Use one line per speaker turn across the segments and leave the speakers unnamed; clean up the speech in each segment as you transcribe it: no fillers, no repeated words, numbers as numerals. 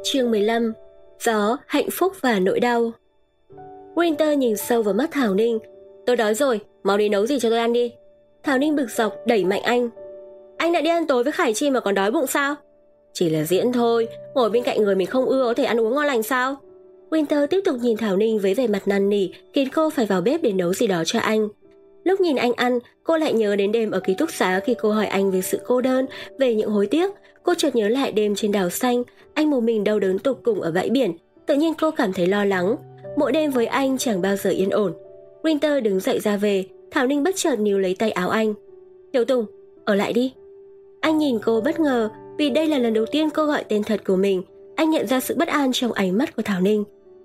Chương 15. Gió, hạnh phúc và nỗi đau. Winter nhìn sâu vào mắt Thảo Ninh. Tôi đói rồi, mau đi nấu gì cho tôi ăn đi. Thảo Ninh bực dọc đẩy mạnh anh. Anh đã đi ăn tối với Khải Chi mà còn đói bụng sao? Chỉ là diễn thôi, ngồi bên cạnh người mình không ưa có thể ăn uống ngon lành sao? Winter tiếp tục nhìn Thảo Ninh với vẻ mặt năn nỉ, khiến cô phải vào bếp để nấu gì đó cho anh. Lúc nhìn anh ăn, cô lại nhớ đến đêm ở ký túc xá khi cô hỏi anh về sự cô đơn, về những hối tiếc. Cô chợt nhớ lại đêm trên đảo xanh, anh một mình đau đớn tột cùng ở bãi biển. Tự nhiên cô cảm thấy lo lắng. Mỗi đêm với anh chẳng bao giờ yên ổn. Winter đứng dậy ra về, Thảo Ninh bất chợt níu lấy tay áo anh. Tiểu Tùng, ở lại đi. Anh nhìn cô bất ngờ, vì đây là lần đầu tiên cô gọi tên thật của mình. Anh nhận ra sự bất an trong ánh mắt của Thảo Ninh.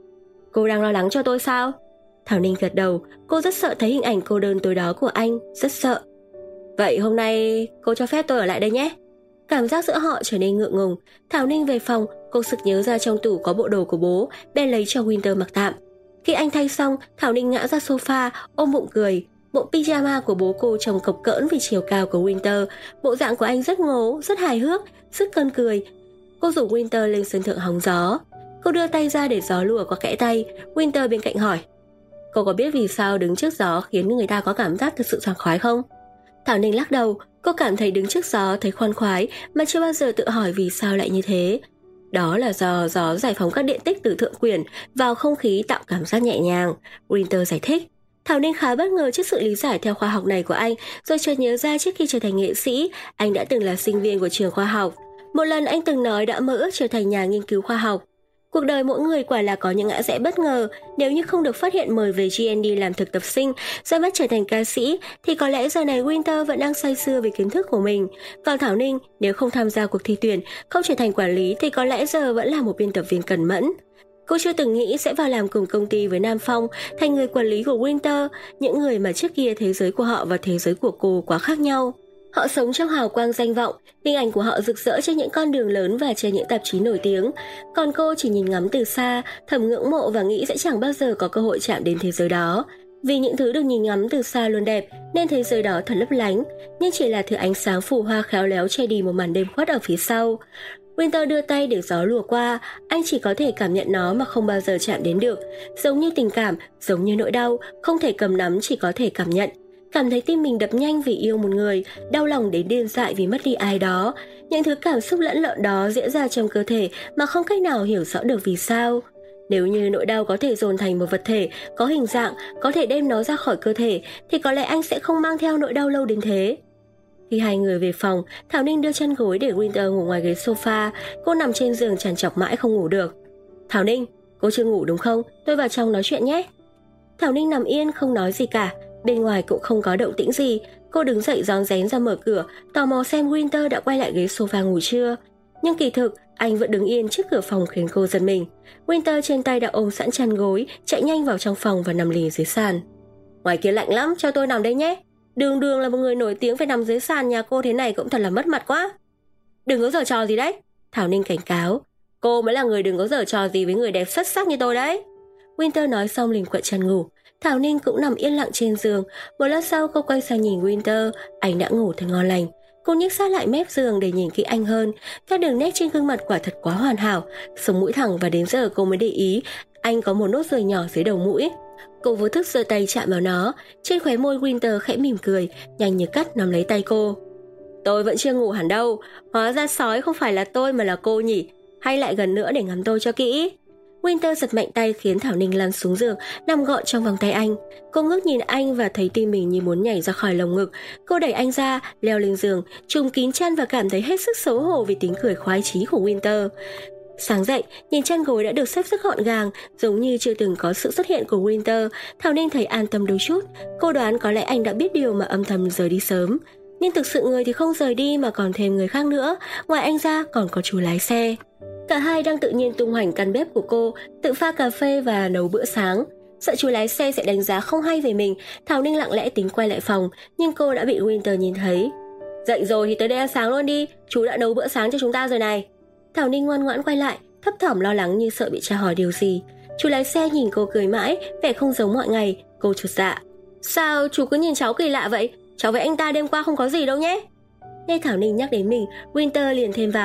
Cô đang lo lắng cho tôi sao? Thảo Ninh gật đầu, cô rất sợ thấy hình ảnh cô đơn tối đó của anh, rất sợ. Vậy hôm nay cô cho phép tôi ở lại đây nhé. Cảm giác giữa họ trở nên ngượng ngùng. Thảo Ninh về phòng, cô sực nhớ ra trong tủ có bộ đồ của bố, bèn lấy cho Winter mặc tạm. Khi anh thay xong, Thảo Ninh ngã ra sofa, ôm bụng cười. Bộ pyjama của bố cô trông cộc cỡn vì chiều cao của Winter. Bộ dạng của anh rất ngố, rất hài hước, rất cơn cười. Cô rủ Winter lên sân thượng hóng gió. Cô đưa tay ra để gió lùa qua kẽ tay. Winter bên cạnh hỏi, cô có biết vì sao đứng trước gió khiến người ta có cảm giác thực sự sảng khoái không? Thảo Ninh lắc đầu, cô cảm thấy đứng trước gió thấy khoan khoái mà chưa bao giờ tự hỏi vì sao lại như thế. Đó là do gió giải phóng các điện tích từ thượng quyển vào không khí tạo cảm giác nhẹ nhàng, Winter giải thích. Thảo Ninh khá bất ngờ trước sự lý giải theo khoa học này của anh, rồi chợt nhớ ra trước khi trở thành nghệ sĩ, anh đã từng là sinh viên của trường khoa học. Một lần anh từng nói đã mơ ước trở thành nhà nghiên cứu khoa học. Cuộc đời mỗi người quả là có những ngã rẽ bất ngờ, nếu như không được phát hiện mời về GND làm thực tập sinh, ra mắt trở thành ca sĩ, thì có lẽ giờ này Winter vẫn đang say sưa về kiến thức của mình. Còn Thảo Ninh, nếu không tham gia cuộc thi tuyển, không trở thành quản lý thì có lẽ giờ vẫn là một biên tập viên cẩn mẫn. Cô chưa từng nghĩ sẽ vào làm cùng công ty với Nam Phong, thành người quản lý của Winter, những người mà trước kia thế giới của họ và thế giới của cô quá khác nhau. Họ sống trong hào quang danh vọng, hình ảnh của họ rực rỡ trên những con đường lớn và trên những tạp chí nổi tiếng. Còn cô chỉ nhìn ngắm từ xa, thầm ngưỡng mộ và nghĩ sẽ chẳng bao giờ có cơ hội chạm đến thế giới đó. Vì những thứ được nhìn ngắm từ xa luôn đẹp, nên thế giới đó thật lấp lánh, nhưng chỉ là thứ ánh sáng phù hoa khéo léo che đi một màn đêm khuất ở phía sau. Winter đưa tay để gió lùa qua, anh chỉ có thể cảm nhận nó mà không bao giờ chạm đến được. Giống như tình cảm, giống như nỗi đau, không thể cầm nắm chỉ có thể cảm nhận. Cảm thấy tim mình đập nhanh vì yêu một người, đau lòng đến điên dại vì mất đi ai đó. Những thứ cảm xúc lẫn lộn đó diễn ra trong cơ thể mà không cách nào hiểu rõ được vì sao. Nếu như nỗi đau có thể dồn thành một vật thể, có hình dạng, có thể đem nó ra khỏi cơ thể, thì có lẽ anh sẽ không mang theo nỗi đau lâu đến thế. Khi hai người về phòng, Thảo Ninh đưa chân gối để Winter ngủ ngoài ghế sofa. Cô nằm trên giường trằn trọc mãi không ngủ được. Thảo Ninh, cô chưa ngủ đúng không? Tôi vào trong nói chuyện nhé. Thảo Ninh nằm yên không nói gì cả. Bên ngoài cũng không có động tĩnh gì. Cô đứng dậy rón rén ra mở cửa, tò mò xem Winter đã quay lại ghế sofa ngủ chưa. Nhưng kỳ thực, anh vẫn đứng yên trước cửa phòng khiến cô giật mình. Winter trên tay đã ôm sẵn chăn gối, chạy nhanh vào trong phòng và nằm lì dưới sàn. Ngoài kia lạnh lắm, cho tôi nằm đây nhé. Đường đường là một người nổi tiếng phải nằm dưới sàn nhà cô thế này cũng thật là mất mặt quá. Đừng có giở trò gì đấy, Thảo Ninh cảnh cáo. Cô mới là người đừng có giở trò gì với người đẹp xuất sắc như tôi đấy. Winter nói xong liền quậy chăn ngủ. Thảo Ninh cũng nằm yên lặng trên giường. Một lát sau cô quay sang nhìn Winter, anh đã ngủ thật ngon lành. Cô nhích sát lại mép giường để nhìn kỹ anh hơn. Các đường nét trên gương mặt quả thật quá hoàn hảo, sống mũi thẳng và đến giờ cô mới để ý anh có một nốt ruồi nhỏ dưới đầu mũi. Cô vô thức giơ tay chạm vào nó. Trên khóe môi Winter khẽ mỉm cười, nhanh như cắt nắm lấy tay cô. Tôi vẫn chưa ngủ hẳn đâu. Hóa ra sói không phải là tôi mà là cô nhỉ. Hay lại gần nữa để ngắm tôi cho kỹ. Winter giật mạnh tay khiến Thảo Ninh lăn xuống giường, nằm gọn trong vòng tay anh. Cô ngước nhìn anh và thấy tim mình như muốn nhảy ra khỏi lồng ngực. Cô đẩy anh ra, leo lên giường, trùm kín chăn và cảm thấy hết sức xấu hổ vì tiếng cười khoái chí của Winter. Sáng dậy, nhìn chăn gối đã được xếp rất gọn gàng, giống như chưa từng có sự xuất hiện của Winter. Thảo Ninh thấy an tâm đôi chút. Cô đoán có lẽ anh đã biết điều mà âm thầm rời đi sớm. Nhưng thực sự người thì không rời đi mà còn thêm người khác nữa. Ngoài anh ra còn có chú lái xe. Cả hai đang tự nhiên tung hoành căn bếp của cô, tự pha cà phê và nấu bữa sáng. Sợ chú lái xe sẽ đánh giá không hay về mình, Thảo Ninh lặng lẽ tính quay lại phòng, nhưng cô đã bị Winter nhìn thấy. Dậy rồi thì tới đây ăn sáng luôn đi, chú đã nấu bữa sáng cho chúng ta rồi này. Thảo Ninh ngoan ngoãn quay lại, thấp thỏm lo lắng như sợ bị tra hỏi điều gì. Chú lái xe nhìn cô cười mãi, vẻ không giống mọi ngày. Cô chột dạ. Sao chú cứ nhìn cháu kỳ lạ vậy? Cháu với anh ta đêm qua không có gì đâu nhé. Nghe Thảo Ninh nhắc đến mình, Winter liền thêm vào.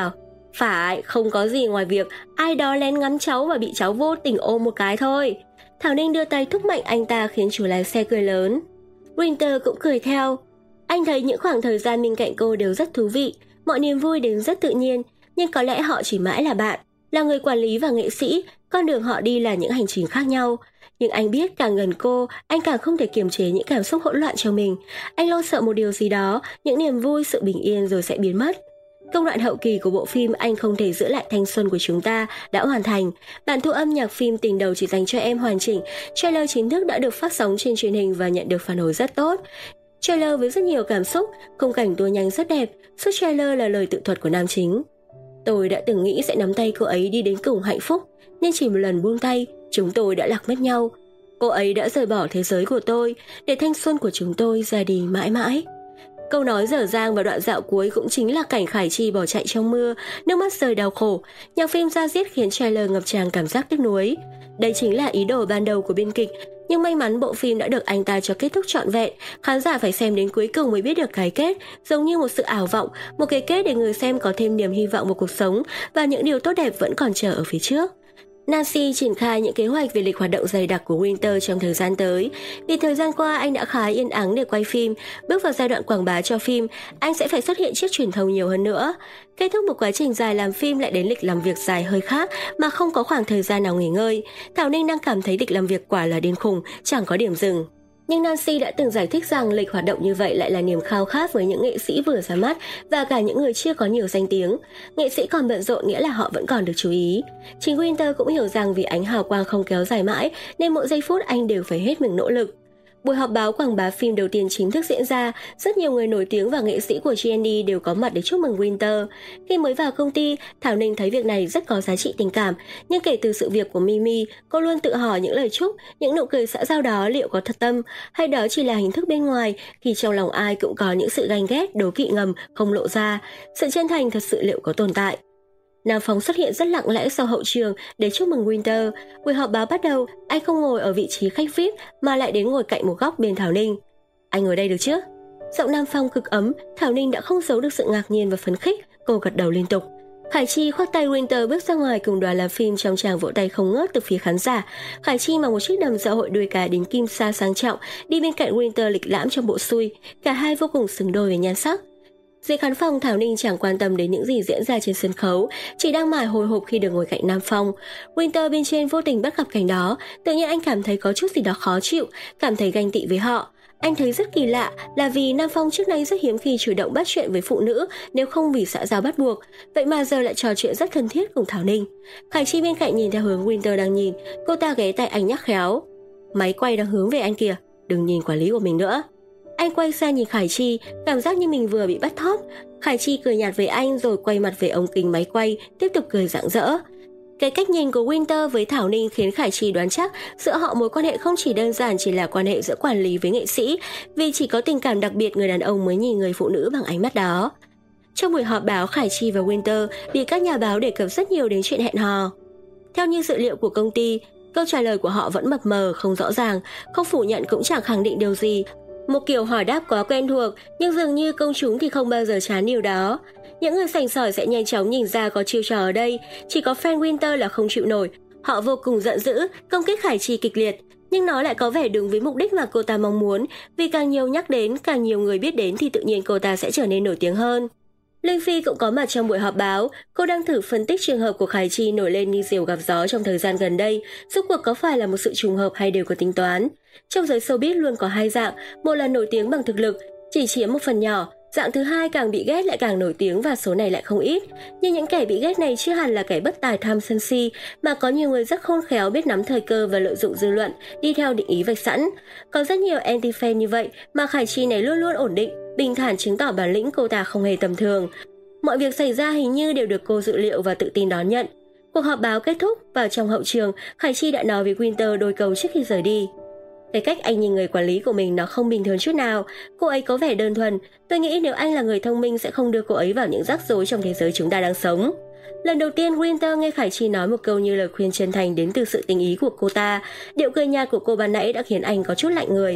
Phải, không có gì ngoài việc ai đó lén ngắm cháu và bị cháu vô tình ôm một cái thôi. Thảo Ninh đưa tay thúc mạnh anh ta khiến chủ lái xe cười lớn. Winter cũng cười theo. Anh thấy những khoảng thời gian bên cạnh cô đều rất thú vị, mọi niềm vui đến rất tự nhiên, nhưng có lẽ họ chỉ mãi là bạn. Là người quản lý và nghệ sĩ, con đường họ đi là những hành trình khác nhau. Nhưng anh biết càng gần cô, anh càng không thể kiềm chế những cảm xúc hỗn loạn trong mình. Anh lo sợ một điều gì đó, những niềm vui, sự bình yên rồi sẽ biến mất. Công đoạn hậu kỳ của bộ phim Anh không thể giữ lại thanh xuân của chúng ta đã hoàn thành. Bản thu âm nhạc phim Tình đầu chỉ dành cho em hoàn chỉnh, trailer chính thức đã được phát sóng trên truyền hình và nhận được phản hồi rất tốt. Trailer với rất nhiều cảm xúc, khung cảnh tua nhanh rất đẹp, suốt trailer là lời tự thuật của nam chính. Tôi đã từng nghĩ sẽ nắm tay cô ấy đi đến cùng hạnh phúc, nên chỉ một lần buông tay, chúng tôi đã lạc mất nhau. Cô ấy đã rời bỏ thế giới của tôi, để thanh xuân của chúng tôi ra đi mãi mãi. Câu nói dở dang và đoạn dạo cuối cũng chính là cảnh Khải Chi bỏ chạy trong mưa, nước mắt rơi đau khổ. Nhạc phim da diết khiến trailer ngập tràn cảm giác tiếc nuối. Đây chính là ý đồ ban đầu của biên kịch, nhưng may mắn bộ phim đã được anh ta cho kết thúc trọn vẹn. Khán giả phải xem đến cuối cùng mới biết được cái kết, giống như một sự ảo vọng, một cái kết để người xem có thêm niềm hy vọng vào cuộc sống và những điều tốt đẹp vẫn còn chờ ở phía trước. Nancy triển khai những kế hoạch về lịch hoạt động dày đặc của Winter trong thời gian tới. Vì thời gian qua anh đã khá yên ắng để quay phim, bước vào giai đoạn quảng bá cho phim, anh sẽ phải xuất hiện trước truyền thông nhiều hơn nữa. Kết thúc một quá trình dài làm phim lại đến lịch làm việc dài hơi khác mà không có khoảng thời gian nào nghỉ ngơi. Thảo Ninh đang cảm thấy lịch làm việc quả là điên khùng, chẳng có điểm dừng. Nhưng Nancy đã từng giải thích rằng lịch hoạt động như vậy lại là niềm khao khát với những nghệ sĩ vừa ra mắt và cả những người chưa có nhiều danh tiếng. Nghệ sĩ còn bận rộn nghĩa là họ vẫn còn được chú ý. Chính Winter cũng hiểu rằng vì ánh hào quang không kéo dài mãi nên mỗi giây phút anh đều phải hết mình nỗ lực. Buổi họp báo quảng bá phim đầu tiên chính thức diễn ra, rất nhiều người nổi tiếng và nghệ sĩ của GND đều có mặt để chúc mừng Winter. Khi mới vào công ty, Thảo Ninh thấy việc này rất có giá trị tình cảm, nhưng kể từ sự việc của Mimi, cô luôn tự hỏi những lời chúc, những nụ cười xã giao đó liệu có thật tâm, hay đó chỉ là hình thức bên ngoài, khi trong lòng ai cũng có những sự ganh ghét, đố kỵ ngầm, không lộ ra. Sự chân thành thật sự liệu có tồn tại? Nam Phong xuất hiện rất lặng lẽ sau hậu trường để chúc mừng Winter. Buổi họp báo bắt đầu, anh không ngồi ở vị trí khách VIP mà lại đến ngồi cạnh một góc bên Thảo Ninh. Anh ngồi đây được chứ? Giọng Nam Phong cực ấm, Thảo Ninh đã không giấu được sự ngạc nhiên và phấn khích, cô gật đầu liên tục. Khải Chi khoác tay Winter bước ra ngoài cùng đoàn làm phim trong tràng vỗ tay không ngớt từ phía khán giả. Khải Chi mặc một chiếc đầm xã hội đuôi cá đính kim sa sang trọng, đi bên cạnh Winter lịch lãm trong bộ xui. Cả hai vô cùng xứng đôi về nhan sắc. Dưới khán phòng, Thảo Ninh chẳng quan tâm đến những gì diễn ra trên sân khấu, chỉ đang mải hồi hộp khi được ngồi cạnh Nam Phong. Winter bên trên vô tình bắt gặp cảnh đó, tự nhiên anh cảm thấy có chút gì đó khó chịu, cảm thấy ganh tị với họ. Anh thấy rất kỳ lạ là vì Nam Phong trước nay rất hiếm khi chủ động bắt chuyện với phụ nữ nếu không vì xã giao bắt buộc, vậy mà giờ lại trò chuyện rất thân thiết cùng Thảo Ninh. Khải Chi bên cạnh nhìn theo hướng Winter đang nhìn, cô ta ghé tay anh nhắc khéo. Máy quay đang hướng về anh kìa, đừng nhìn quản lý của mình nữa. Anh quay sang nhìn Khải Chi, cảm giác như mình vừa bị bắt thóp. Khải Chi cười nhạt với anh rồi quay mặt về ống kính máy quay, tiếp tục cười rạng rỡ. Cái cách nhìn của Winter với Thảo Ninh khiến Khải Chi đoán chắc giữa họ mối quan hệ không chỉ đơn giản chỉ là quan hệ giữa quản lý với nghệ sĩ, vì chỉ có tình cảm đặc biệt người đàn ông mới nhìn người phụ nữ bằng ánh mắt đó. Trong buổi họp báo, Khải Chi và Winter bị các nhà báo đề cập rất nhiều đến chuyện hẹn hò. Theo như dữ liệu của công ty, câu trả lời của họ vẫn mập mờ, không rõ ràng, không phủ nhận cũng chẳng khẳng định điều gì. Một kiểu hỏi đáp quá quen thuộc, nhưng dường như công chúng thì không bao giờ chán điều đó. Những người sành sỏi sẽ nhanh chóng nhìn ra có chiêu trò ở đây, chỉ có fan Winter là không chịu nổi. Họ vô cùng giận dữ, công kích Khải Chi kịch liệt, nhưng nó lại có vẻ đúng với mục đích mà cô ta mong muốn, vì càng nhiều nhắc đến, càng nhiều người biết đến thì tự nhiên cô ta sẽ trở nên nổi tiếng hơn. Linh Phi cũng có mặt trong buổi họp báo, cô đang thử phân tích trường hợp của Khải Chi nổi lên như diều gặp gió trong thời gian gần đây, rốt cuộc có phải là một sự trùng hợp hay đều có tính toán. Trong giới showbiz luôn có hai dạng, một là nổi tiếng bằng thực lực, chỉ chiếm một phần nhỏ, dạng thứ hai càng bị ghét lại càng nổi tiếng và số này lại không ít. Nhưng những kẻ bị ghét này chưa hẳn là kẻ bất tài tham sân si, mà có nhiều người rất khôn khéo biết nắm thời cơ và lợi dụng dư luận, đi theo định ý vạch sẵn. Có rất nhiều anti-fan như vậy mà Khải Chi này luôn luôn ổn định, bình thản chứng tỏ bản lĩnh cô ta không hề tầm thường. Mọi việc xảy ra hình như đều được cô dự liệu và tự tin đón nhận. Cuộc họp báo kết thúc và trong hậu trường, Khải Chi đã nói với Winter đôi câu trước khi rời đi. Cái cách anh nhìn người quản lý của mình nó không bình thường chút nào. Cô ấy có vẻ đơn thuần. Tôi nghĩ nếu anh là người thông minh sẽ không đưa cô ấy vào những rắc rối trong thế giới chúng ta đang sống. Lần đầu tiên Winter nghe Khải Chi nói một câu như lời khuyên chân thành đến từ sự tình ý của cô ta. Điệu cười nhạt của cô ban nãy đã khiến anh có chút lạnh người.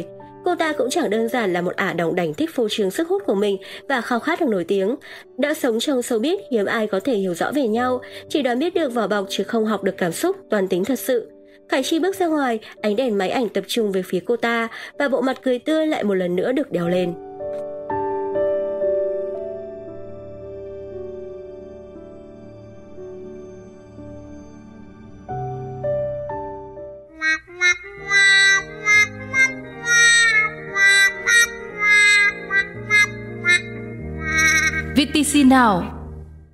Cô ta cũng chẳng đơn giản là một ả đỏng đảnh thích phô trương sức hút của mình và khao khát được nổi tiếng. Đã sống trong showbiz, hiếm ai có thể hiểu rõ về nhau, chỉ đoán biết được vỏ bọc chứ không học được cảm xúc, toan tính thật sự. Khải Chi bước ra ngoài, ánh đèn máy ảnh tập trung về phía cô ta và bộ mặt cười tươi lại một lần nữa được đeo lên.
VTC Now